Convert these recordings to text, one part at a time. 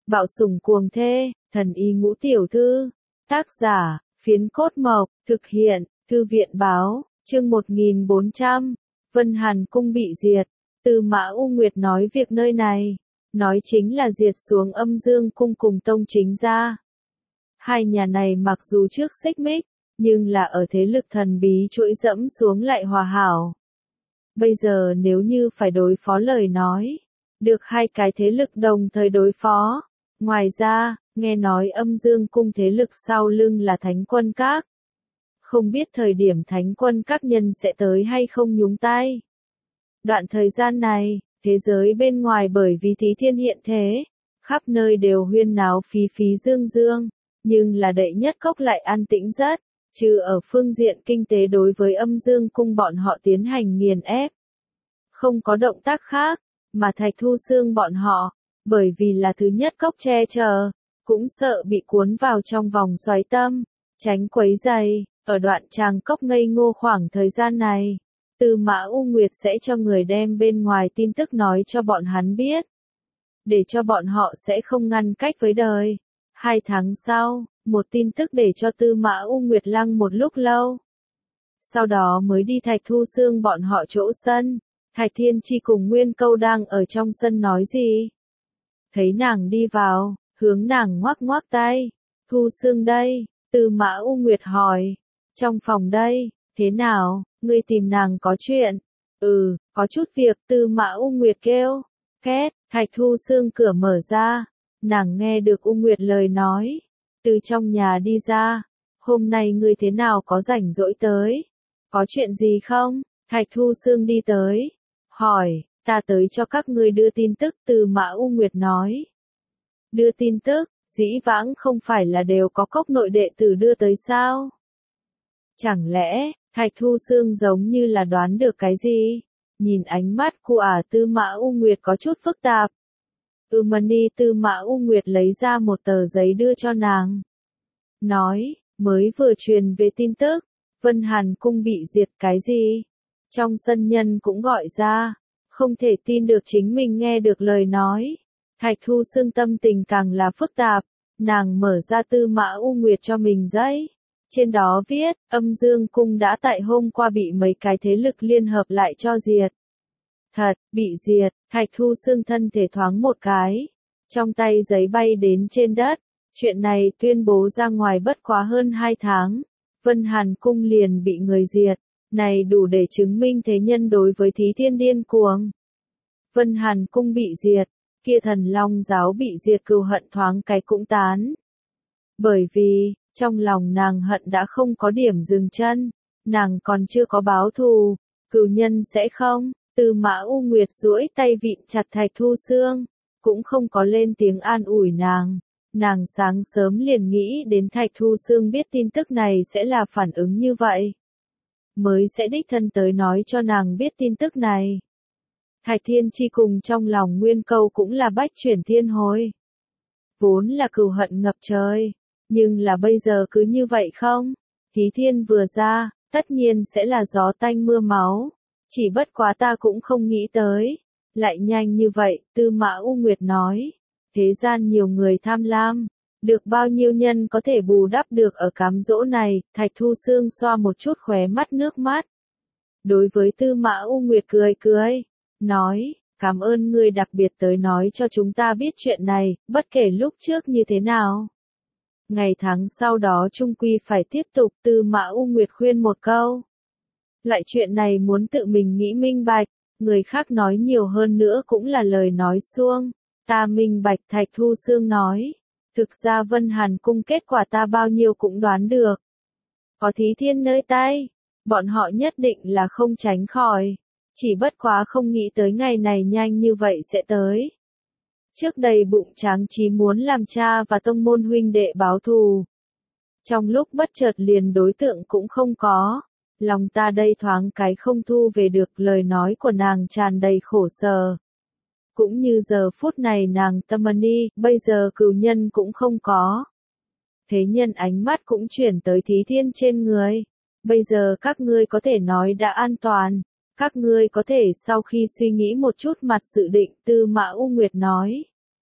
Bạo sủng cuồng thê, thần y ngũ tiểu thư. Tác giả, Phiến Cốt Mộc, thực hiện, Thư viện báo, chương 1400. Vân Hàn Cung bị diệt. Tư Mã U Nguyệt nói việc nơi này, nói chính là diệt xuống Âm Dương Cung cùng Tông Chính gia. Hai nhà này mặc dù trước xích mích, nhưng là ở thế lực thần bí chuỗi dẫm xuống lại hòa hảo. Bây giờ nếu như phải đối phó lời nói, được hai cái thế lực đồng thời đối phó. Ngoài ra, nghe nói Âm Dương Cung thế lực sau lưng là Thánh Quân Các. Không biết thời điểm Thánh Quân Các nhân sẽ tới hay không nhúng tay. Đoạn thời gian này, thế giới bên ngoài bởi vì Thí Thiên hiện thế, khắp nơi đều huyên náo phí phí dương dương, nhưng là đệ nhất cốc lại an tĩnh rất, trừ ở phương diện kinh tế đối với Âm Dương Cung bọn họ tiến hành nghiền ép. Không có động tác khác, mà Thạch Thu Xương bọn họ, bởi vì là thứ nhất cốc che chở, cũng sợ bị cuốn vào trong vòng xoáy tâm, tránh quấy rầy. Ở đoạn tràng cốc ngây ngô khoảng thời gian này, Tư Mã U Nguyệt sẽ cho người đem bên ngoài tin tức nói cho bọn hắn biết, để cho bọn họ sẽ không ngăn cách với đời. 2 tháng sau, một tin tức để cho Tư Mã U Nguyệt lăng một lúc lâu. Sau đó mới đi Thạch Thu Xương bọn họ chỗ sân, Thạch Thiên Chi cùng Nguyên Câu đang ở trong sân nói gì. Thấy nàng đi vào, hướng nàng ngoắc ngoắc tay. Thu Xương đây, Tư Mã U Nguyệt hỏi. Trong phòng đây, thế nào, ngươi tìm nàng có chuyện? Có chút việc. Tư Mã U Nguyệt kêu. Két, Thạch Thu Xương cửa mở ra. Nàng nghe được U Nguyệt lời nói. Từ trong nhà đi ra. Hôm nay ngươi thế nào có rảnh rỗi tới? Có chuyện gì không? Thạch Thu Xương đi tới. Hỏi, ta tới cho các ngươi đưa tin tức. Tư Mã U Nguyệt nói. Đưa tin tức, dĩ vãng không phải là đều có cốc nội đệ tử đưa tới sao? Chẳng lẽ, Thạch Thu Xương giống như là đoán được cái gì? Nhìn ánh mắt của Tư Mã U Nguyệt có chút phức tạp. Mani. Tư Mã U Nguyệt lấy ra một tờ giấy đưa cho nàng. Nói, mới vừa truyền về tin tức, Vân Hàn Cung bị diệt. Cái gì? Trong sân nhân cũng gọi ra, không thể tin được chính mình nghe được lời nói. Thạch Thu Xương tâm tình càng là phức tạp, nàng mở ra Tư Mã U Nguyệt cho mình giấy. Trên đó viết, Âm Dương Cung đã tại hôm qua bị mấy cái thế lực liên hợp lại cho diệt. Thật, bị diệt. Thạch Thu Xương thân thể thoáng một cái, trong tay giấy bay đến trên đất. Chuyện này tuyên bố ra ngoài bất quá hơn 2 tháng, Vân Hàn Cung liền bị người diệt. Này đủ để chứng minh thế nhân đối với Thí Thiên điên cuồng. Vân Hàn Cung bị diệt, kia Thần Long giáo bị diệt, cừu hận thoáng cái cũng tán. Bởi vì, trong lòng nàng hận đã không có điểm dừng chân, nàng còn chưa có báo thù, cừu nhân sẽ không. Tư Mã U Nguyệt duỗi tay vịn chặt Thạch Thu Xương, cũng không có lên tiếng an ủi nàng. Nàng sáng sớm liền nghĩ đến Thạch Thu Xương biết tin tức này sẽ là phản ứng như vậy, mới sẽ đích thân tới nói cho nàng biết tin tức này. Thạch Thiên Chi cùng trong lòng Nguyên Câu cũng là bách chuyển thiên hồi. Vốn là cừu hận ngập trời, nhưng là bây giờ cứ như vậy không? Thí Thiên vừa ra, tất nhiên sẽ là gió tanh mưa máu. Chỉ bất quá ta cũng không nghĩ tới. Lại nhanh như vậy. Tư Mã U Nguyệt nói. Thế gian nhiều người tham lam, được bao nhiêu nhân có thể bù đắp được ở cám dỗ này. Thạch Thu Xương xoa một chút khóe mắt nước mắt. Đối với Tư Mã U Nguyệt cười cười, nói, cảm ơn ngươi đặc biệt tới nói cho chúng ta biết chuyện này, bất kể lúc trước như thế nào. Ngày tháng sau đó chung quy phải tiếp tục. Tư Mã U Nguyệt khuyên một câu. Loại chuyện này muốn tự mình nghĩ minh bạch, người khác nói nhiều hơn nữa cũng là lời nói suông. Ta minh bạch. Thạch Thu Xương nói. Thực ra Vân Hàn Cung kết quả ta bao nhiêu cũng đoán được. Có Thí Thiên nơi tay, bọn họ nhất định là không tránh khỏi. Chỉ bất quá không nghĩ tới ngày này nhanh như vậy sẽ tới. Trước đây bụng tráng chí muốn làm cha và tông môn huynh đệ báo thù. Trong lúc bất chợt liền đối tượng cũng không có. Lòng ta đây thoáng cái không thu về được. Lời nói của nàng tràn đầy khổ sở. Cũng như giờ phút này nàng Tamani, bây giờ cừu nhân cũng không có. Thế nhân ánh mắt cũng chuyển tới Thí Thiên trên người. Bây giờ các ngươi có thể nói đã an toàn. Các ngươi có thể sau khi suy nghĩ một chút mặt dự định. Tư Mã U Nguyệt nói.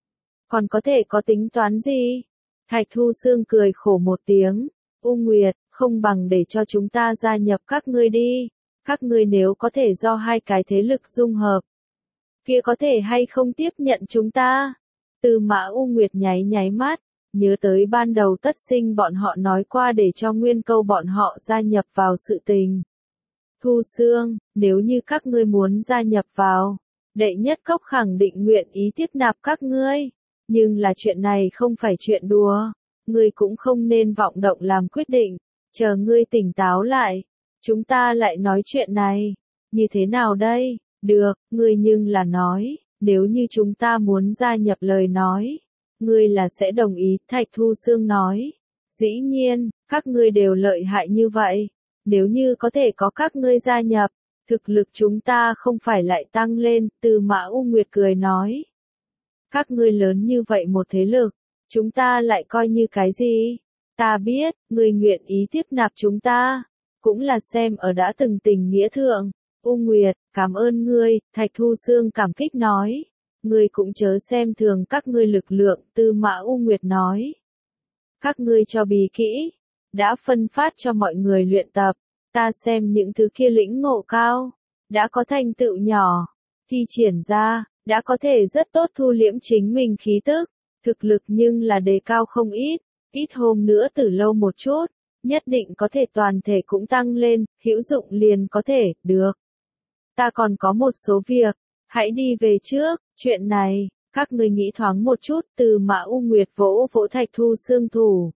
Còn có thể có tính toán gì? Thạch Thu Sương cười khổ một tiếng. U Nguyệt, không bằng để cho chúng ta gia nhập các ngươi đi. Các ngươi nếu có thể do hai cái thế lực dung hợp, kia có thể hay không tiếp nhận chúng ta? Tư Mã U Nguyệt nháy nháy mắt, nhớ tới ban đầu Tất Sinh bọn họ nói qua để cho Nguyên Câu bọn họ gia nhập vào sự tình. Thu Sương, nếu như các ngươi muốn gia nhập vào, Đệ Nhất Cốc khẳng định nguyện ý tiếp nạp các ngươi. Nhưng là chuyện này không phải chuyện đùa, ngươi cũng không nên vọng động làm quyết định, chờ ngươi tỉnh táo lại, chúng ta lại nói chuyện này. Như thế nào đây? Được, ngươi nhưng là nói, nếu như chúng ta muốn gia nhập lời nói, ngươi là sẽ đồng ý, Thạch Thu Sương nói. Dĩ nhiên, các ngươi đều lợi hại như vậy, nếu như có thể có các ngươi gia nhập, thực lực chúng ta không phải lại tăng lên, Tư Mã U Nguyệt cười nói. Các ngươi lớn như vậy một thế lực, chúng ta lại coi như cái gì? Ta biết, ngươi nguyện ý tiếp nạp chúng ta, cũng là xem ở đã từng tình nghĩa thượng. U Nguyệt, cảm ơn ngươi, Thạch Thu Sương cảm kích nói. Ngươi cũng chớ xem thường các ngươi lực lượng, Tư Mã U Nguyệt nói. Các ngươi cho bì kỹ, đã phân phát cho mọi người luyện tập, ta xem những thứ kia lĩnh ngộ cao, đã có thành tựu nhỏ, thi triển ra, đã có thể rất tốt thu liễm chính mình khí tức, thực lực nhưng là đề cao không ít hôm nữa từ lâu một chút, nhất định có thể toàn thể cũng tăng lên, hữu dụng liền có thể, được. Ta còn có một số việc, hãy đi về trước, chuyện này, các ngươi nghĩ thoáng một chút, Tư Mã U Nguyệt vỗ vỗ Thạch Thu Sương thủ.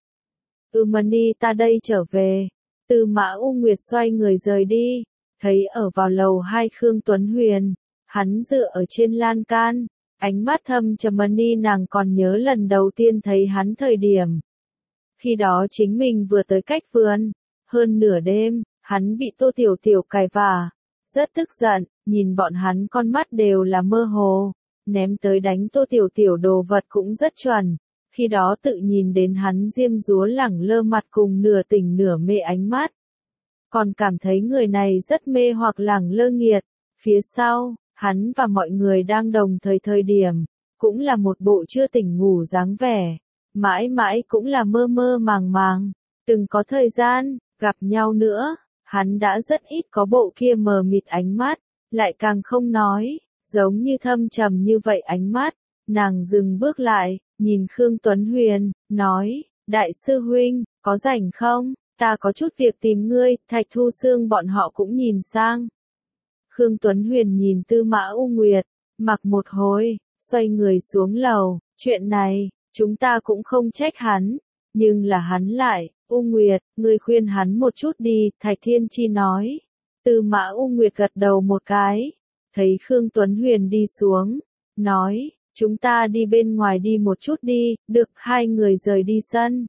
Mani ta đây trở về. Tư Mã U Nguyệt xoay người rời đi, thấy ở vào lầu 2 Khương Tuấn Huyền, hắn dựa ở trên lan can, ánh mắt thâm trầm. Mani nàng còn nhớ lần đầu tiên thấy hắn thời điểm. Khi đó chính mình vừa tới cách vườn, hơn nửa đêm, hắn bị Tô Tiểu Tiểu cài vả, rất tức giận, nhìn bọn hắn con mắt đều là mơ hồ, ném tới đánh Tô Tiểu Tiểu đồ vật cũng rất chuẩn. Khi đó tự nhìn đến hắn diêm dúa lẳng lơ mặt cùng nửa tỉnh nửa mê ánh mắt. Còn cảm thấy người này rất mê hoặc lẳng lơ nghiệt. Phía sau, hắn và mọi người đang đồng thời điểm, cũng là một bộ chưa tỉnh ngủ dáng vẻ. Mãi mãi cũng là mơ mơ màng màng. Từng có thời gian, gặp nhau nữa, hắn đã rất ít có bộ kia mờ mịt ánh mắt, lại càng không nói, giống như thâm trầm như vậy ánh mắt. Nàng dừng bước lại, nhìn Khương Tuấn Huyền, nói, Đại sư huynh, có rảnh không? Ta có chút việc tìm ngươi. Thạch Thu Sương bọn họ cũng nhìn sang. Khương Tuấn Huyền nhìn Tư Mã U Nguyệt, mặc một hồi, xoay người xuống lầu, chuyện này, chúng ta cũng không trách hắn, nhưng là hắn lại, U Nguyệt, ngươi khuyên hắn một chút đi, Thạch Thiên Chi nói. Tư Mã U Nguyệt gật đầu một cái, thấy Khương Tuấn Huyền đi xuống, nói, chúng ta đi bên ngoài đi một chút đi, được. Hai người rời đi sân.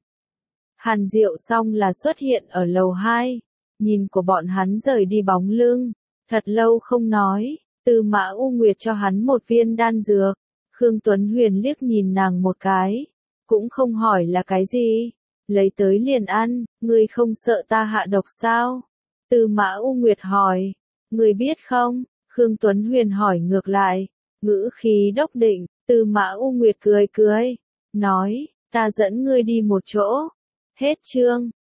Hàn Diệu xong là xuất hiện ở lầu 2, nhìn của bọn hắn rời đi bóng lưng, thật lâu không nói, Tư Mã U Nguyệt cho hắn một viên đan dược, Khương Tuấn Huyền liếc nhìn nàng một cái, cũng không hỏi là cái gì, lấy tới liền ăn, ngươi không sợ ta hạ độc sao? Tư Mã U Nguyệt hỏi, ngươi biết không? Khương Tuấn Huyền hỏi ngược lại, ngữ khí đốc định. Tư Mã U Nguyệt cười, nói, ta dẫn ngươi đi một chỗ. Hết chương.